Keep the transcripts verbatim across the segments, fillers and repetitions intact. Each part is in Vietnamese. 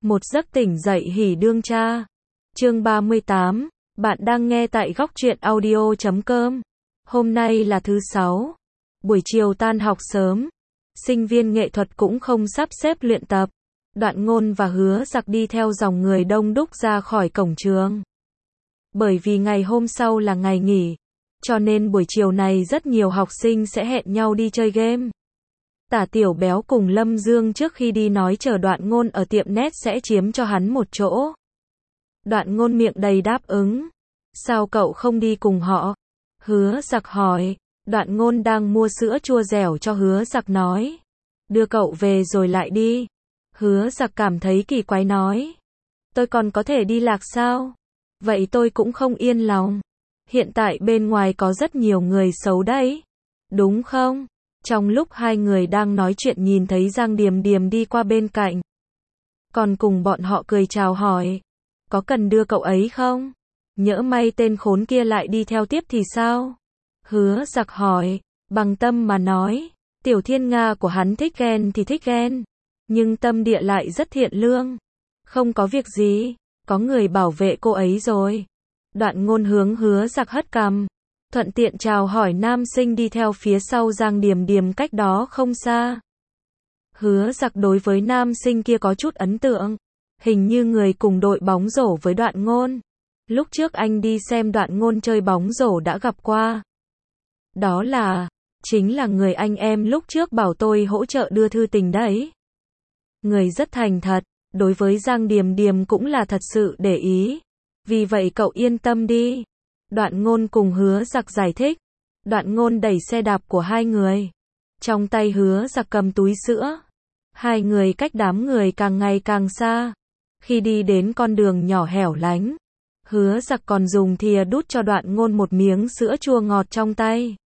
Một giấc tỉnh dậy hỉ đương cha. Chương ba mươi tám, bạn đang nghe tại góc truyện audio chấm com. Hôm nay là thứ sáu, buổi chiều tan học sớm, sinh viên nghệ thuật cũng không sắp xếp luyện tập. Đoạn Ngôn và Hứa Giặc đi theo dòng người đông đúc ra khỏi cổng trường. Bởi vì ngày hôm sau là ngày nghỉ, cho nên buổi chiều này rất nhiều học sinh sẽ hẹn nhau đi chơi game. Tả Tiểu Béo cùng Lâm Dương trước khi đi nói chờ Đoạn Ngôn ở tiệm net sẽ chiếm cho hắn một chỗ. Đoạn Ngôn miệng đầy đáp ứng. Sao cậu không đi cùng họ? Hứa Giặc hỏi. Đoạn Ngôn đang mua sữa chua dẻo cho Hứa Giặc nói. Đưa cậu về rồi lại đi. Hứa Giặc cảm thấy kỳ quái nói. Tôi còn có thể đi lạc sao? Vậy tôi cũng không yên lòng. Hiện tại bên ngoài có rất nhiều người xấu đấy. Đúng không? Trong lúc hai người đang nói chuyện nhìn thấy Giang Điềm Điềm đi qua bên cạnh. Còn cùng bọn họ cười chào hỏi. Có cần đưa cậu ấy không? Nhỡ may tên khốn kia lại đi theo tiếp thì sao? Hứa Giặc hỏi, bằng tâm mà nói. Tiểu Thiên Nga của hắn thích ghen thì thích ghen. Nhưng tâm địa lại rất thiện lương. Không có việc gì, có người bảo vệ cô ấy rồi. Đoạn Ngôn hướng Hứa Giặc hất cằm. Thuận tiện chào hỏi nam sinh đi theo phía sau Giang Điềm Điềm cách đó không xa. Hứa Giặc đối với nam sinh kia có chút ấn tượng. Hình như người cùng đội bóng rổ với Đoạn Ngôn. Lúc trước anh đi xem Đoạn Ngôn chơi bóng rổ đã gặp qua. Đó là, chính là người anh em lúc trước bảo tôi hỗ trợ đưa thư tình đấy. Người rất thành thật, đối với Giang Điềm Điềm cũng là thật sự để ý. Vì vậy cậu yên tâm đi. Đoạn Ngôn cùng Hứa Giặc giải thích. Đoạn Ngôn đẩy xe đạp của hai người. Trong tay Hứa Giặc cầm túi sữa. Hai người cách đám người càng ngày càng xa. Khi đi đến con đường nhỏ hẻo lánh, Hứa Giặc còn dùng thìa đút cho Đoạn Ngôn một miếng sữa chua ngọt trong tay.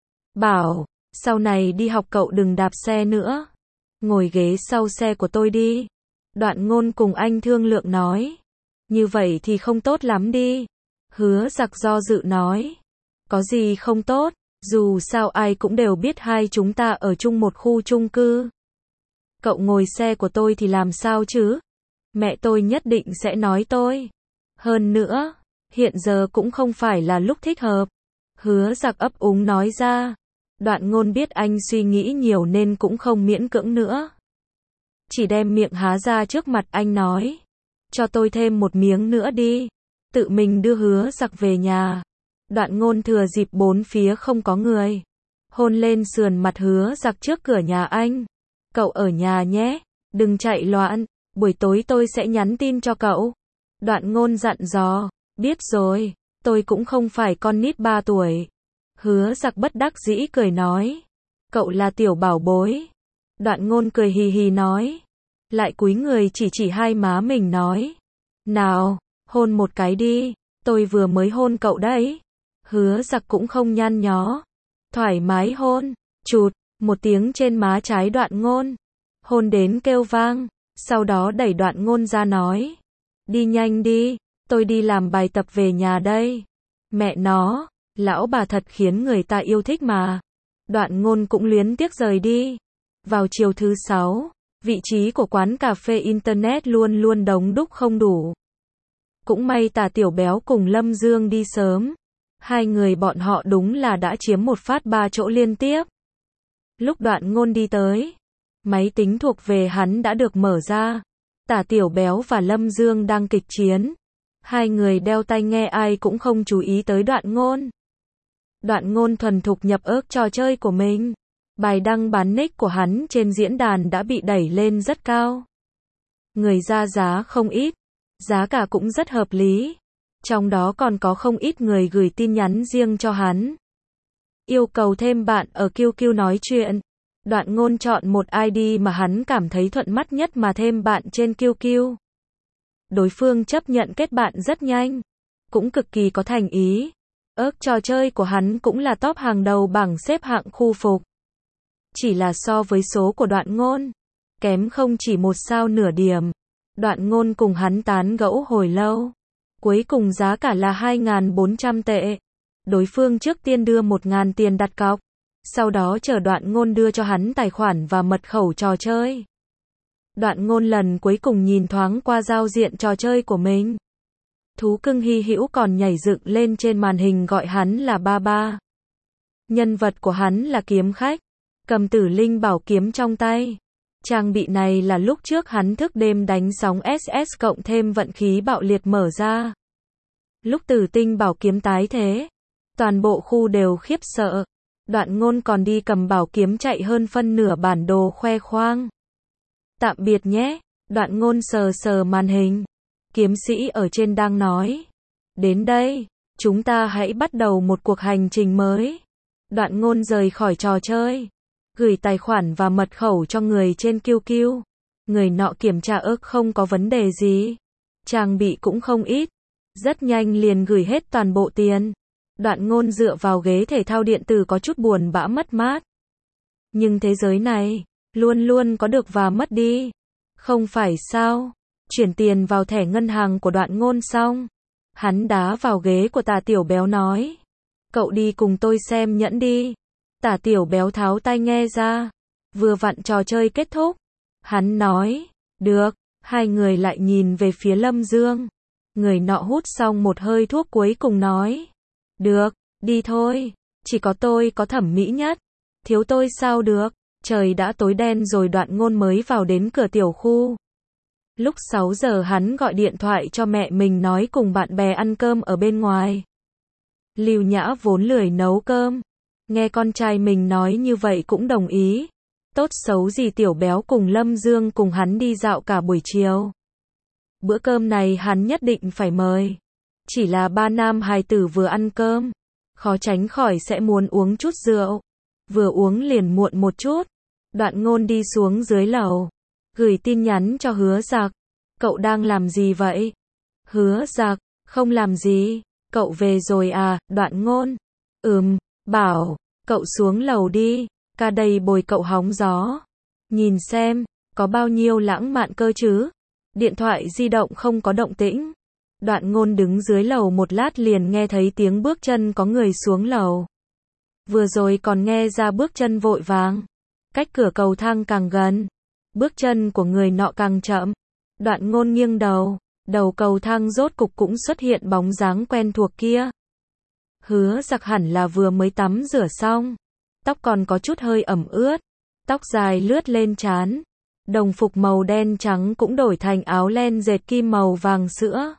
Bảo, sau này đi học cậu đừng đạp xe nữa. Ngồi ghế sau xe của tôi đi. Đoạn Ngôn cùng anh thương lượng nói. Như vậy thì không tốt lắm đi. Hứa Giặc do dự nói. Có gì không tốt, dù sao ai cũng đều biết hai chúng ta ở chung một khu chung cư. Cậu ngồi xe của tôi thì làm sao chứ? Mẹ tôi nhất định sẽ nói tôi. Hơn nữa, hiện giờ cũng không phải là lúc thích hợp. Hứa Giặc ấp úng nói ra. Đoạn Ngôn biết anh suy nghĩ nhiều nên cũng không miễn cưỡng nữa. Chỉ đem miệng há ra trước mặt anh nói. Cho tôi thêm một miếng nữa đi. Tự mình đưa Hứa Giặc về nhà. Đoạn Ngôn thừa dịp bốn phía không có người. Hôn lên sườn mặt Hứa Giặc trước cửa nhà anh. Cậu ở nhà nhé, đừng chạy loạn, buổi tối tôi sẽ nhắn tin cho cậu. Đoạn Ngôn dặn dò, biết rồi, tôi cũng không phải con nít ba tuổi. Hứa Giặc bất đắc dĩ cười nói, cậu là tiểu bảo bối. Đoạn Ngôn cười hì hì nói, lại cúi người chỉ chỉ hai má mình nói, nào, hôn một cái đi, tôi vừa mới hôn cậu đấy. Hứa Giặc cũng không nhăn nhó, thoải mái hôn, chụt, một tiếng trên má trái Đoạn Ngôn, hôn đến kêu vang, sau đó đẩy Đoạn Ngôn ra nói, đi nhanh đi, tôi đi làm bài tập về nhà đây. Mẹ nó, lão bà thật khiến người ta yêu thích mà. Đoạn Ngôn cũng luyến tiếc rời đi. Vào chiều thứ sáu, vị trí của quán cà phê Internet luôn luôn đống đúc không đủ. Cũng may Tả Tiểu Béo cùng Lâm Dương đi sớm. Hai người bọn họ đúng là đã chiếm một phát ba chỗ liên tiếp. Lúc Đoạn Ngôn đi tới, máy tính thuộc về hắn đã được mở ra. Tả Tiểu Béo và Lâm Dương đang kịch chiến. Hai người đeo tai nghe ai cũng không chú ý tới Đoạn Ngôn. Đoạn Ngôn thuần thục nhập ước trò chơi của mình. Bài đăng bán nick của hắn trên diễn đàn đã bị đẩy lên rất cao. Người ra giá không ít. Giá cả cũng rất hợp lý. Trong đó còn có không ít người gửi tin nhắn riêng cho hắn. Yêu cầu thêm bạn ở quy quy nói chuyện. Đoạn Ngôn chọn một i đê mà hắn cảm thấy thuận mắt nhất mà thêm bạn trên quy quy. Đối phương chấp nhận kết bạn rất nhanh. Cũng cực kỳ có thành ý. Ước trò chơi của hắn cũng là top hàng đầu bảng xếp hạng khu phục. Chỉ là so với số của Đoạn Ngôn, kém không chỉ một sao nửa điểm. Đoạn Ngôn cùng hắn tán gẫu hồi lâu. Cuối cùng giá cả là hai nghìn bốn trăm tệ. Đối phương trước tiên đưa một nghìn tiền đặt cọc. Sau đó chờ Đoạn Ngôn đưa cho hắn tài khoản và mật khẩu trò chơi. Đoạn Ngôn lần cuối cùng nhìn thoáng qua giao diện trò chơi của mình. Thú cưng hy hữu còn nhảy dựng lên trên màn hình gọi hắn là ba ba. Nhân vật của hắn là kiếm khách, cầm tử linh bảo kiếm trong tay. Trang bị này là lúc trước hắn thức đêm đánh sóng ét ét cộng thêm vận khí bạo liệt mở ra. Lúc tử tinh bảo kiếm tái thế, toàn bộ khu đều khiếp sợ. Đoạn Ngôn còn đi cầm bảo kiếm chạy hơn phân nửa bản đồ khoe khoang. Tạm biệt nhé, Đoạn Ngôn sờ sờ màn hình. Kiếm sĩ ở trên đang nói. Đến đây, chúng ta hãy bắt đầu một cuộc hành trình mới. Đoạn Ngôn rời khỏi trò chơi. Gửi tài khoản và mật khẩu cho người trên Q Q. Người nọ kiểm tra ức không có vấn đề gì. Trang bị cũng không ít. Rất nhanh liền gửi hết toàn bộ tiền. Đoạn Ngôn dựa vào ghế thể thao điện tử có chút buồn bã mất mát. Nhưng thế giới này, luôn luôn có được và mất đi. Không phải sao? Chuyển tiền vào thẻ ngân hàng của Đoạn Ngôn xong. Hắn đá vào ghế của Tả Tiểu Béo nói. Cậu đi cùng tôi xem nhẫn đi. Tả Tiểu Béo tháo tai nghe ra. Vừa vặn trò chơi kết thúc. Hắn nói. Được. Hai người lại nhìn về phía Lâm Dương. Người nọ hút xong một hơi thuốc cuối cùng nói. Được, đi thôi. Chỉ có tôi có thẩm mỹ nhất. Thiếu tôi sao được. Trời đã tối đen rồi Đoạn Ngôn mới vào đến cửa tiểu khu. Lúc sáu giờ hắn gọi điện thoại cho mẹ mình nói cùng bạn bè ăn cơm ở bên ngoài. Lưu Nhã vốn lười nấu cơm. Nghe con trai mình nói như vậy cũng đồng ý. Tốt xấu gì Tiểu Béo cùng Lâm Dương cùng hắn đi dạo cả buổi chiều. Bữa cơm này hắn nhất định phải mời. Chỉ là ba nam hài tử vừa ăn cơm. Khó tránh khỏi sẽ muốn uống chút rượu. Vừa uống liền muộn một chút. Đoạn Ngôn đi xuống dưới lầu. Gửi tin nhắn cho Hứa Giặc. Cậu đang làm gì vậy? Hứa Giặc, không làm gì. Cậu về rồi à? Đoạn Ngôn. Ừm, bảo, cậu xuống lầu đi. Ca đây bồi cậu hóng gió. Nhìn xem, có bao nhiêu lãng mạn cơ chứ? Điện thoại di động không có động tĩnh. Đoạn Ngôn đứng dưới lầu một lát liền nghe thấy tiếng bước chân có người xuống lầu. Vừa rồi còn nghe ra bước chân vội vàng. Cách cửa cầu thang càng gần, bước chân của người nọ càng chậm. Đoạn Ngôn nghiêng đầu, đầu cầu thang rốt cục cũng xuất hiện bóng dáng quen thuộc kia. Hứa Giặc hẳn là vừa mới tắm rửa xong, tóc còn có chút hơi ẩm ướt, tóc dài lướt lên trán, đồng phục màu đen trắng cũng đổi thành áo len dệt kim màu vàng sữa.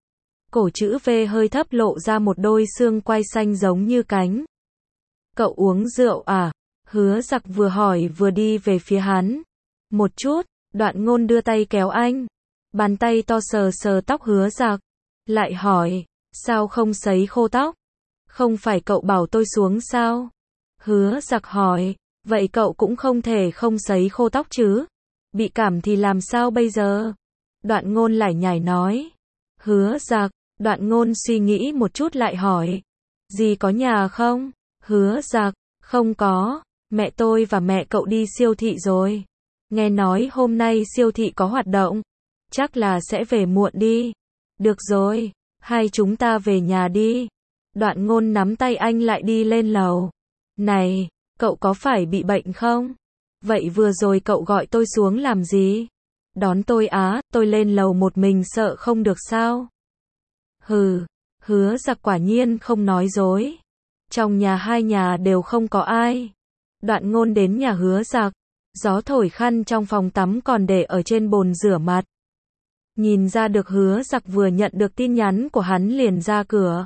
Cổ chữ V hơi thấp lộ ra một đôi xương quai xanh giống như cánh. Cậu uống rượu à? Hứa Giặc vừa hỏi vừa đi về phía hắn. Một chút, Đoạn Ngôn đưa tay kéo anh. Bàn tay to sờ sờ tóc Hứa Giặc. Lại hỏi, sao không sấy khô tóc? Không phải cậu bảo tôi xuống sao? Hứa Giặc hỏi, vậy cậu cũng không thể không sấy khô tóc chứ? Bị cảm thì làm sao bây giờ? Đoạn Ngôn lải nhải nói. Hứa Giặc, Đoạn Ngôn suy nghĩ một chút lại hỏi. Dì có nhà không? Hứa Giặc, không có. Mẹ tôi và mẹ cậu đi siêu thị rồi. Nghe nói hôm nay siêu thị có hoạt động. Chắc là sẽ về muộn đi. Được rồi, hai chúng ta về nhà đi. Đoạn Ngôn nắm tay anh lại đi lên lầu. Này, cậu có phải bị bệnh không? Vậy vừa rồi cậu gọi tôi xuống làm gì? Đón tôi á, tôi lên lầu một mình sợ không được sao? Hừ, Hứa Giặc quả nhiên không nói dối. Trong nhà hai nhà đều không có ai. Đoạn Ngôn đến nhà Hứa Giặc. Gió thổi khăn trong phòng tắm còn để ở trên bồn rửa mặt. Nhìn ra được Hứa Giặc vừa nhận được tin nhắn của hắn liền ra cửa.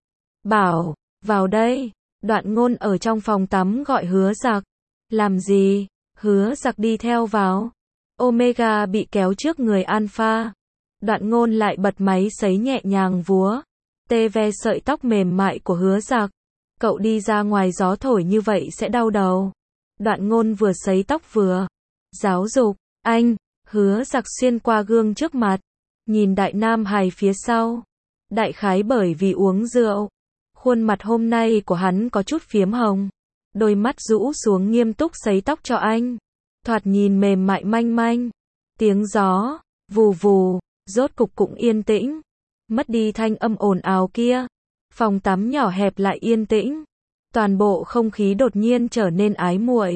Bảo, vào đây. Đoạn Ngôn ở trong phòng tắm gọi Hứa Giặc. Làm gì? Hứa Giặc đi theo vào. Omega bị kéo trước người Alpha. Đoạn Ngôn lại bật máy sấy nhẹ nhàng vúa. Tê ve sợi tóc mềm mại của Hứa Giặc. Cậu đi ra ngoài gió thổi như vậy sẽ đau đầu. Đoạn Ngôn vừa sấy tóc vừa giáo dục. Anh, Hứa Giặc xuyên qua gương trước mặt. Nhìn đại nam hài phía sau. Đại khái bởi vì uống rượu. Khuôn mặt hôm nay của hắn có chút phiếm hồng. Đôi mắt rũ xuống nghiêm túc sấy tóc cho anh. Thoạt nhìn mềm mại manh manh. Tiếng gió, vù vù, rốt cục cũng yên tĩnh. Mất đi thanh âm ồn ào kia. Phòng tắm nhỏ hẹp lại yên tĩnh. Toàn bộ không khí đột nhiên trở nên ái muội.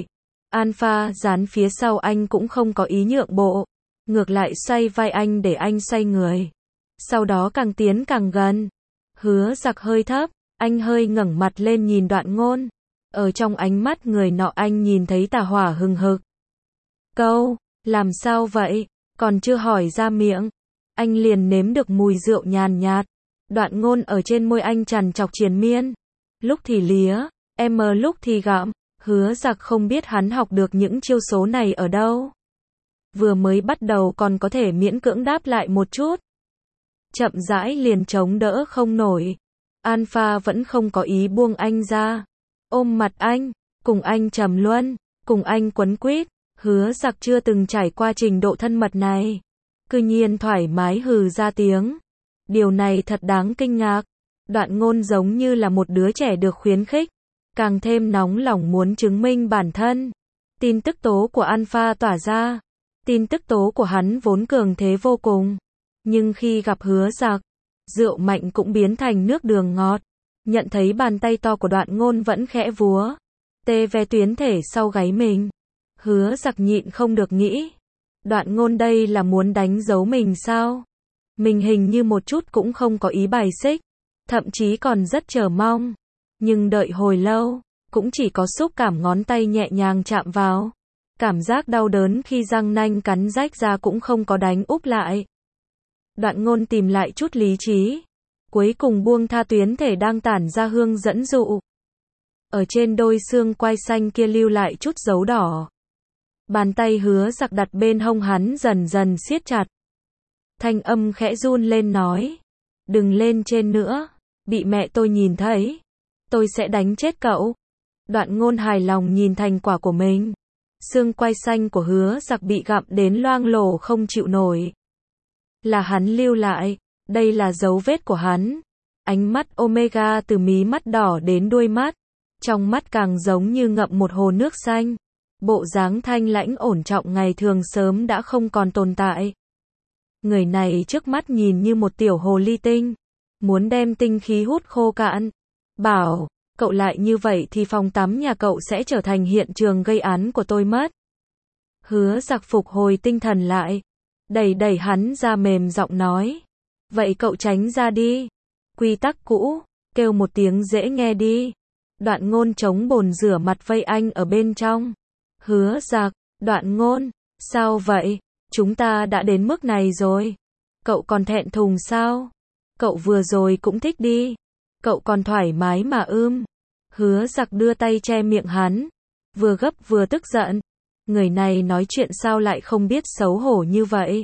Alpha dán phía sau anh cũng không có ý nhượng bộ. Ngược lại xoay vai anh để anh xoay người. Sau đó càng tiến càng gần. Hứa Giặc hơi thấp, anh hơi ngẩng mặt lên nhìn Đoạn Ngôn. Ở trong ánh mắt người nọ anh nhìn thấy tà hỏa hừng hực. Câu, làm sao vậy? Còn chưa hỏi ra miệng. Anh liền nếm được mùi rượu nhàn nhạt. Đoạn Ngôn ở trên môi anh trằn trọc triền miên. Lúc thì lía, em lúc thì gặm. Hứa Giặc không biết hắn học được những chiêu số này ở đâu. Vừa mới bắt đầu còn có thể miễn cưỡng đáp lại một chút. Chậm rãi liền chống đỡ không nổi. Alpha vẫn không có ý buông anh ra. Ôm mặt anh, cùng anh trầm luân, cùng anh quấn quýt. Hứa Giặc chưa từng trải qua trình độ thân mật này. Cư nhiên thoải mái hừ ra tiếng. Điều này thật đáng kinh ngạc. Đoạn Ngôn giống như là một đứa trẻ được khuyến khích. Càng thêm nóng lòng muốn chứng minh bản thân. Tin tức tố của Alpha tỏa ra. Tin tức tố của hắn vốn cường thế vô cùng. Nhưng khi gặp Hứa Giặc, rượu mạnh cũng biến thành nước đường ngọt. Nhận thấy bàn tay to của Đoạn Ngôn vẫn khẽ vúa. Tê ve tuyến thể sau gáy mình. Hứa Giặc nhịn không được nghĩ. Đoạn Ngôn đây là muốn đánh dấu mình sao? Mình hình như một chút cũng không có ý bài xích. Thậm chí còn rất chờ mong. Nhưng đợi hồi lâu, cũng chỉ có xúc cảm ngón tay nhẹ nhàng chạm vào. Cảm giác đau đớn khi răng nanh cắn rách ra cũng không có đánh úp lại. Đoạn Ngôn tìm lại chút lý trí. Cuối cùng buông tha tuyến thể đang tản ra hương dẫn dụ. Ở trên đôi xương quai xanh kia lưu lại chút dấu đỏ. Bàn tay Hứa Giặc đặt bên hông hắn dần dần siết chặt. Thanh âm khẽ run lên nói. Đừng lên trên nữa. Bị mẹ tôi nhìn thấy. Tôi sẽ đánh chết cậu. Đoạn Ngôn hài lòng nhìn thành quả của mình. Xương quai xanh của Hứa Giặc bị gặm đến loang lổ không chịu nổi. Là hắn lưu lại. Đây là dấu vết của hắn. Ánh mắt Omega từ mí mắt đỏ đến đuôi mắt. Trong mắt càng giống như ngậm một hồ nước xanh. Bộ dáng thanh lãnh ổn trọng ngày thường sớm đã không còn tồn tại. Người này trước mắt nhìn như một tiểu hồ ly tinh. Muốn đem tinh khí hút khô cạn. Bảo, cậu lại như vậy thì phòng tắm nhà cậu sẽ trở thành hiện trường gây án của tôi mất. Hứa Giặc phục hồi tinh thần lại. Đẩy đẩy hắn ra mềm giọng nói. Vậy cậu tránh ra đi. Quy tắc cũ, kêu một tiếng dễ nghe đi. Đoạn Ngôn chống bồn rửa mặt vây anh ở bên trong. Hứa Giặc, Đoạn Ngôn, sao vậy? Chúng ta đã đến mức này rồi. Cậu còn thẹn thùng sao? Cậu vừa rồi cũng thích đi. Cậu còn thoải mái mà ưm. Hứa Giặc đưa tay che miệng hắn. Vừa gấp vừa tức giận. Người này nói chuyện sao lại không biết xấu hổ như vậy?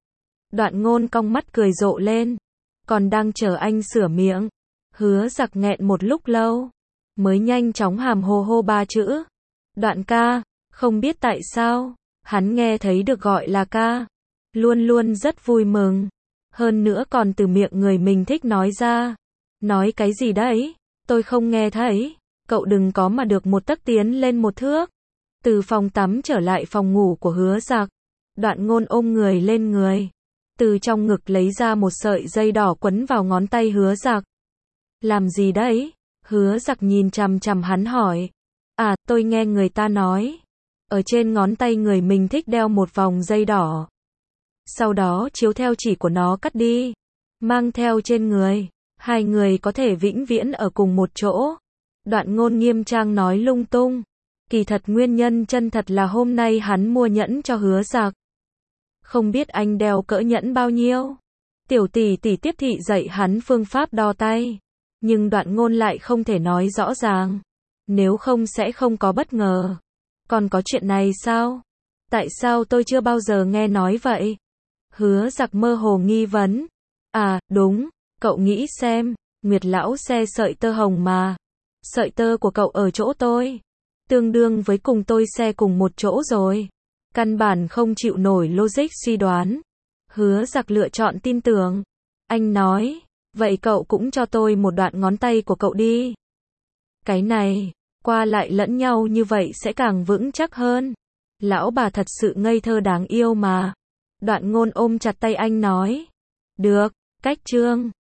Đoạn Ngôn cong mắt cười rộ lên. Còn đang chờ anh sửa miệng. Hứa Giặc nghẹn một lúc lâu. Mới nhanh chóng hàm hồ hô ba chữ. Đoạn ca. Không biết tại sao. Hắn nghe thấy được gọi là ca. Luôn luôn rất vui mừng. Hơn nữa còn từ miệng người mình thích nói ra. Nói cái gì đấy? Tôi không nghe thấy. Cậu đừng có mà được một tấc tiến lên một thước. Từ phòng tắm trở lại phòng ngủ của Hứa Giặc. Đoạn Ngôn ôm người lên người. Từ trong ngực lấy ra một sợi dây đỏ quấn vào ngón tay Hứa Giặc. Làm gì đấy? Hứa Giặc nhìn chằm chằm hắn hỏi. À, tôi nghe người ta nói. Ở trên ngón tay người mình thích đeo một vòng dây đỏ. Sau đó chiếu theo chỉ của nó cắt đi. Mang theo trên người. Hai người có thể vĩnh viễn ở cùng một chỗ. Đoạn Ngôn nghiêm trang nói lung tung. Kỳ thật nguyên nhân chân thật là hôm nay hắn mua nhẫn cho Hứa Giặc. Không biết anh đeo cỡ nhẫn bao nhiêu. Tiểu tỷ tỷ tiếp thị dạy hắn phương pháp đo tay. Nhưng Đoạn Ngôn lại không thể nói rõ ràng. Nếu không sẽ không có bất ngờ. Còn có chuyện này sao? Tại sao tôi chưa bao giờ nghe nói vậy? Hứa Giặc mơ hồ nghi vấn. À, đúng. Cậu nghĩ xem. Nguyệt lão xe sợi tơ hồng mà. Sợi tơ của cậu ở chỗ tôi. Tương đương với cùng tôi xe cùng một chỗ rồi. Căn bản không chịu nổi logic suy đoán. Hứa Giặc lựa chọn tin tưởng. Anh nói. Vậy cậu cũng cho tôi một đoạn ngón tay của cậu đi. Cái này. Qua lại lẫn nhau như vậy sẽ càng vững chắc hơn. Lão bà thật sự ngây thơ đáng yêu mà. Đoạn Ngôn ôm chặt tay anh nói. Được, cách chương.